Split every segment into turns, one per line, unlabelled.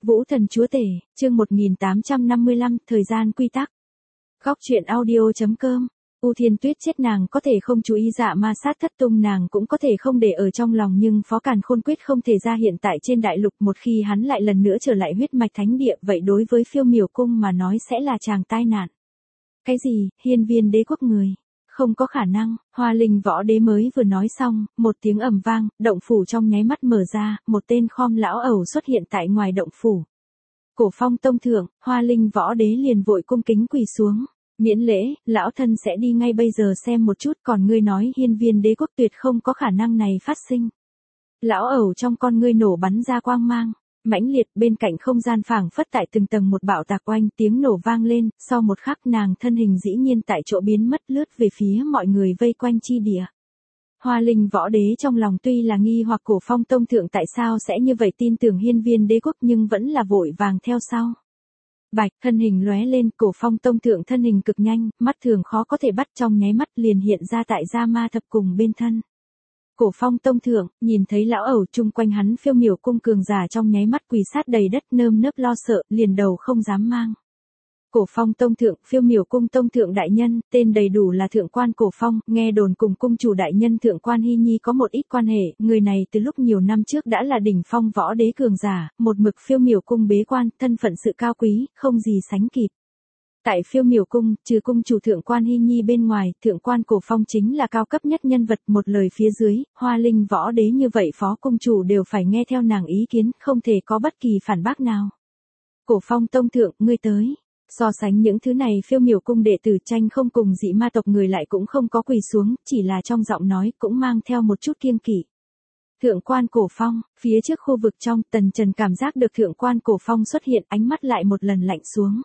Vũ thần chúa tể, chương 1855, thời gian quy tắc. Góc truyện audio.com. U Thiên Tuyết chết nàng có thể không chú ý dạ ma sát thất tung, nàng cũng có thể không để ở trong lòng, nhưng Phó Càn Khôn quyết không thể ra hiện tại trên đại lục. Một khi hắn lại lần nữa trở lại huyết mạch thánh địa, vậy đối với Phiêu Miểu cung mà nói sẽ là tràng tai nạn. Cái gì, hiên viên đế quốc người? Không có khả năng. Hoa Linh võ đế mới vừa nói xong, một tiếng ầm vang, động phủ trong nháy mắt mở ra, một tên khom lão ẩu xuất hiện tại ngoài động phủ. Cổ Phong tông thượng, Hoa Linh võ đế liền vội cung kính quỳ xuống. Miễn lễ, lão thân sẽ đi ngay bây giờ xem một chút, còn ngươi nói hiên viên đế quốc tuyệt không có khả năng này phát sinh. Lão ẩu trong con ngươi nổ bắn ra quang mang mãnh liệt, bên cạnh không gian phảng phất tại từng tầng một bạo tạc oanh, tiếng nổ vang lên, sau một khắc nàng thân hình dĩ nhiên tại chỗ biến mất, lướt về phía mọi người vây quanh chi địa. Hoa Linh võ đế trong lòng tuy là nghi hoặc Cổ Phong tông thượng tại sao sẽ như vậy tin tưởng hiên viên đế quốc, nhưng vẫn là vội vàng theo sau. Bạch, thân hình lóe lên, Cổ Phong tông thượng thân hình cực nhanh, mắt thường khó có thể bắt, trong nháy mắt liền hiện ra tại Gia Ma thập cùng bên thân. Cổ Phong tông thượng, nhìn thấy lão ẩu chung quanh hắn Phiêu Miểu cung cường giả trong nháy mắt quỳ sát đầy đất, nơm nớp lo sợ, liền đầu không dám mang. Cổ Phong tông thượng, Phiêu Miểu cung tông thượng đại nhân, tên đầy đủ là Thượng quan Cổ Phong, nghe đồn cùng cung chủ đại nhân Thượng quan Hy Nhi có một ít quan hệ, người này từ lúc nhiều năm trước đã là đỉnh phong võ đế cường giả, một mực Phiêu Miểu cung bế quan, thân phận sự cao quý, không gì sánh kịp. Tại Phiêu Miểu cung, trừ cung chủ Thượng quan Hy Nhi bên ngoài, Thượng quan Cổ Phong chính là cao cấp nhất nhân vật, một lời phía dưới, Hoa Linh võ đế như vậy phó cung chủ đều phải nghe theo nàng ý kiến, không thể có bất kỳ phản bác nào. Cổ Phong tông thượng, ngươi tới. So sánh những thứ này, Phiêu Miểu cung đệ tử Tranh không cùng dị ma tộc người lại cũng không có quỳ xuống, chỉ là trong giọng nói cũng mang theo một chút kiêng kỵ. Thượng quan Cổ Phong, phía trước khu vực trong, Tần Trần cảm giác được Thượng quan Cổ Phong xuất hiện, ánh mắt lại một lần lạnh xuống.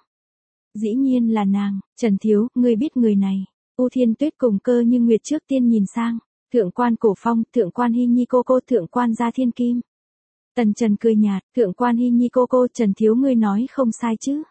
Dĩ nhiên là nàng. Trần thiếu, ngươi biết người này. U Thiên Tuyết cùng Cơ Như Nguyệt trước tiên nhìn sang. Thượng quan Cổ Phong, Thượng quan Hy Nhi cô, Thượng quan Gia Thiên Kim. Tần Trần cười nhạt, Thượng quan Hy Nhi cô, Trần thiếu ngươi nói không sai chứ.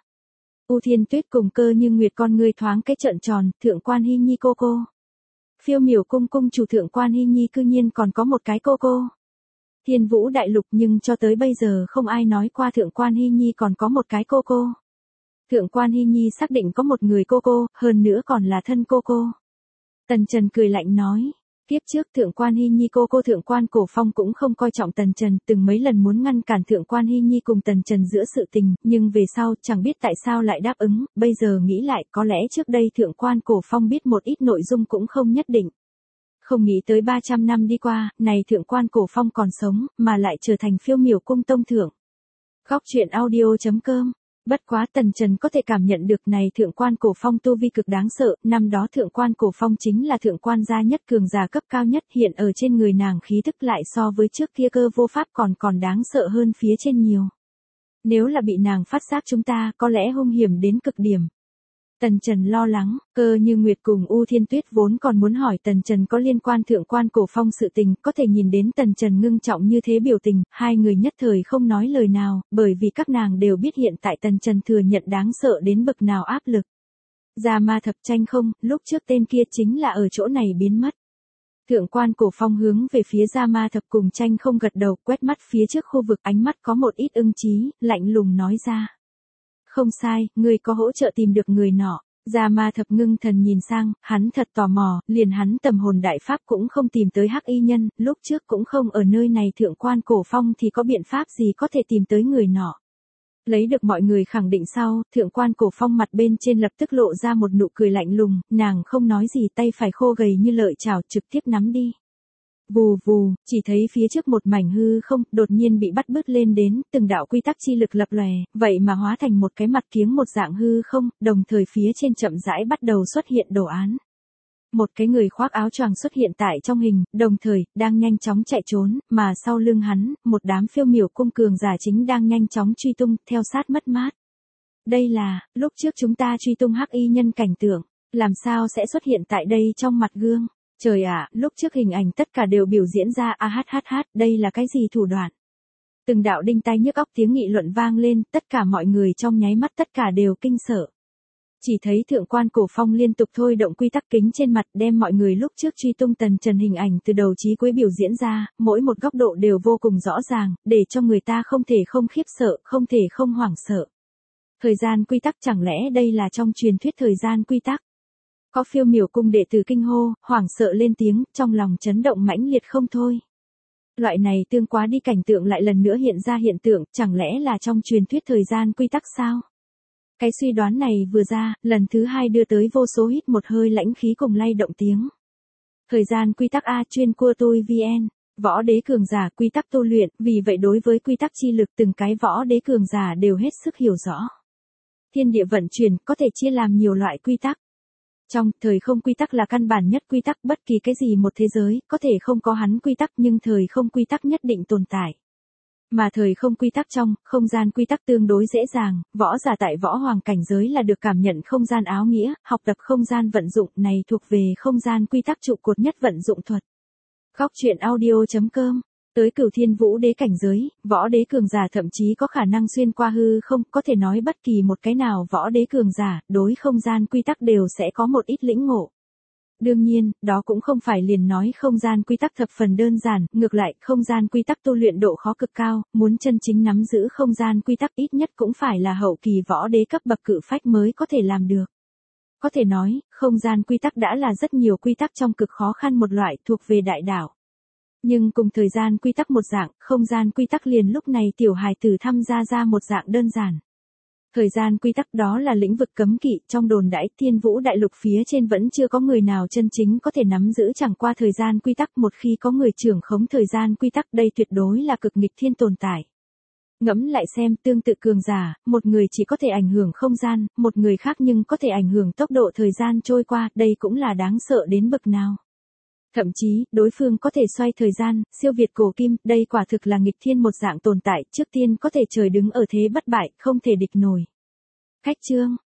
U Thiên Tuyết cùng Cơ Như Nguyệt con ngươi thoáng cái trợn tròn, Thượng quan Hy Nhi cô. Phiêu Miểu cung cung chủ Thượng quan Hy Nhi cư nhiên còn có một cái cô. Thiên Vũ đại lục, nhưng cho tới bây giờ không ai nói qua Thượng quan Hy Nhi còn có một cái cô. Thượng quan Hy Nhi xác định có một người cô, hơn nữa còn là thân cô. Tần Trần cười lạnh nói. Tiếp trước Thượng quan Hy Nhi cô Thượng quan Cổ Phong cũng không coi trọng Tần Trần, từng mấy lần muốn ngăn cản Thượng quan Hy Nhi cùng Tần Trần giữa sự tình, nhưng về sau chẳng biết tại sao lại đáp ứng, bây giờ nghĩ lại có lẽ trước đây Thượng quan Cổ Phong biết một ít nội dung cũng không nhất định. Không nghĩ tới 300 năm đi qua, này Thượng quan Cổ Phong còn sống, mà lại trở thành Phiêu Miểu cung tông thượng. Góc truyện audio.com. Bất quá Tần Trần có thể cảm nhận được này Thượng quan Cổ Phong tu vi cực đáng sợ, năm đó Thượng quan Cổ Phong chính là thượng quan gia nhất cường giả cấp cao nhất, hiện ở trên người nàng khí tức lại so với trước kia Cơ vô pháp còn đáng sợ hơn phía trên nhiều. Nếu là bị nàng phát giác chúng ta có lẽ hung hiểm đến cực điểm. Tần Trần lo lắng, Cơ Như Nguyệt cùng U Thiên Tuyết vốn còn muốn hỏi Tần Trần có liên quan Thượng quan Cổ Phong sự tình, có thể nhìn đến Tần Trần ngưng trọng như thế biểu tình, hai người nhất thời không nói lời nào, bởi vì các nàng đều biết hiện tại Tần Trần thừa nhận đáng sợ đến bậc nào áp lực. Gia Ma thập Tranh không, lúc trước tên kia chính là ở chỗ này biến mất. Thượng quan Cổ Phong hướng về phía Gia Ma thập cùng Tranh không gật đầu, quét mắt phía trước khu vực, ánh mắt có một ít ưng chí, lạnh lùng nói ra. Không sai, ngươi có hỗ trợ tìm được người nọ. Gia Ma thập ngưng thần nhìn sang, hắn thật tò mò, liền hắn tầm hồn đại pháp cũng không tìm tới hắc y nhân, lúc trước cũng không ở nơi này Thượng quan Cổ Phong thì có biện pháp gì có thể tìm tới người nọ. Lấy được mọi người khẳng định sau, Thượng quan Cổ Phong mặt bên trên lập tức lộ ra một nụ cười lạnh lùng, nàng không nói gì, tay phải khô gầy như lợi chảo trực tiếp nắm đi. Vù vù, chỉ thấy phía trước một mảnh hư không, đột nhiên bị bắt bứt lên đến, từng đạo quy tắc chi lực lập lòe, vậy mà hóa thành một cái mặt kiếng một dạng hư không, đồng thời phía trên chậm rãi bắt đầu xuất hiện đồ án. Một cái người khoác áo choàng xuất hiện tại trong hình, đồng thời, đang nhanh chóng chạy trốn, mà sau lưng hắn, một đám Phiêu Miểu cung cường giả chính đang nhanh chóng truy tung, theo sát mất mát. Đây là, lúc trước chúng ta truy tung hắc y nhân cảnh tượng, làm sao sẽ xuất hiện tại đây trong mặt gương? Trời ạ, lúc trước hình ảnh tất cả đều biểu diễn ra đây là cái gì thủ đoạn? Từng đạo đinh tai nhức óc tiếng nghị luận vang lên, tất cả mọi người trong nháy mắt tất cả đều kinh sợ. Chỉ thấy thượng quan Cổ Phong liên tục thôi động quy tắc kính trên mặt đem mọi người lúc trước truy tung Tần Trần hình ảnh từ đầu chí cuối biểu diễn ra, mỗi một góc độ đều vô cùng rõ ràng, để cho người ta không thể không khiếp sợ, không thể không hoảng sợ. Thời gian quy tắc chẳng lẽ đây là trong truyền thuyết thời gian quy tắc? Có Phiêu Miểu cung đệ tử kinh hô, hoảng sợ lên tiếng, trong lòng chấn động mãnh liệt không thôi. Loại này tương quá đi cảnh tượng lại lần nữa hiện ra hiện tượng, chẳng lẽ là trong truyền thuyết thời gian quy tắc sao? Cái suy đoán này vừa ra, lần thứ hai đưa tới vô số hít một hơi lãnh khí cùng lay động tiếng. Thời gian quy tắc A chuyên cua tôi VN, võ đế cường giả quy tắc tu luyện, vì vậy đối với quy tắc chi lực từng cái võ đế cường giả đều hết sức hiểu rõ. Thiên địa vận chuyển có thể chia làm nhiều loại quy tắc. Trong thời không quy tắc là căn bản nhất quy tắc, bất kỳ cái gì một thế giới, có thể không có hắn quy tắc nhưng thời không quy tắc nhất định tồn tại. Mà thời không quy tắc trong, không gian quy tắc tương đối dễ dàng, võ giả tại võ hoàng cảnh giới là được cảm nhận không gian áo nghĩa, học tập không gian vận dụng này thuộc về không gian quy tắc trụ cột nhất vận dụng thuật. Góc truyện audio.com. Tới Cửu Thiên Vũ Đế cảnh giới, võ đế cường giả thậm chí có khả năng xuyên qua hư không, có thể nói bất kỳ một cái nào võ đế cường giả, đối không gian quy tắc đều sẽ có một ít lĩnh ngộ. Đương nhiên, đó cũng không phải liền nói không gian quy tắc thập phần đơn giản, ngược lại, không gian quy tắc tu luyện độ khó cực cao, muốn chân chính nắm giữ không gian quy tắc ít nhất cũng phải là hậu kỳ võ đế cấp bậc cự phách mới có thể làm được. Có thể nói, không gian quy tắc đã là rất nhiều quy tắc trong cực khó khăn một loại thuộc về đại đạo. Nhưng cùng thời gian quy tắc một dạng, không gian quy tắc liền lúc này tiểu hài tử tham gia ra một dạng đơn giản. Thời gian quy tắc đó là lĩnh vực cấm kỵ, trong đồn đãi Thiên Vũ đại lục phía trên vẫn chưa có người nào chân chính có thể nắm giữ chẳng qua thời gian quy tắc, một khi có người trưởng khống thời gian quy tắc đây tuyệt đối là cực nghịch thiên tồn tại. Ngẫm lại xem, tương tự cường giả, một người chỉ có thể ảnh hưởng không gian, một người khác nhưng có thể ảnh hưởng tốc độ thời gian trôi qua, đây cũng là đáng sợ đến bậc nào. Thậm chí, đối phương có thể xoay thời gian, siêu việt cổ kim, đây quả thực là nghịch thiên một dạng tồn tại, trước tiên có thể trời đứng ở thế bất bại, không thể địch nổi. Khách chương.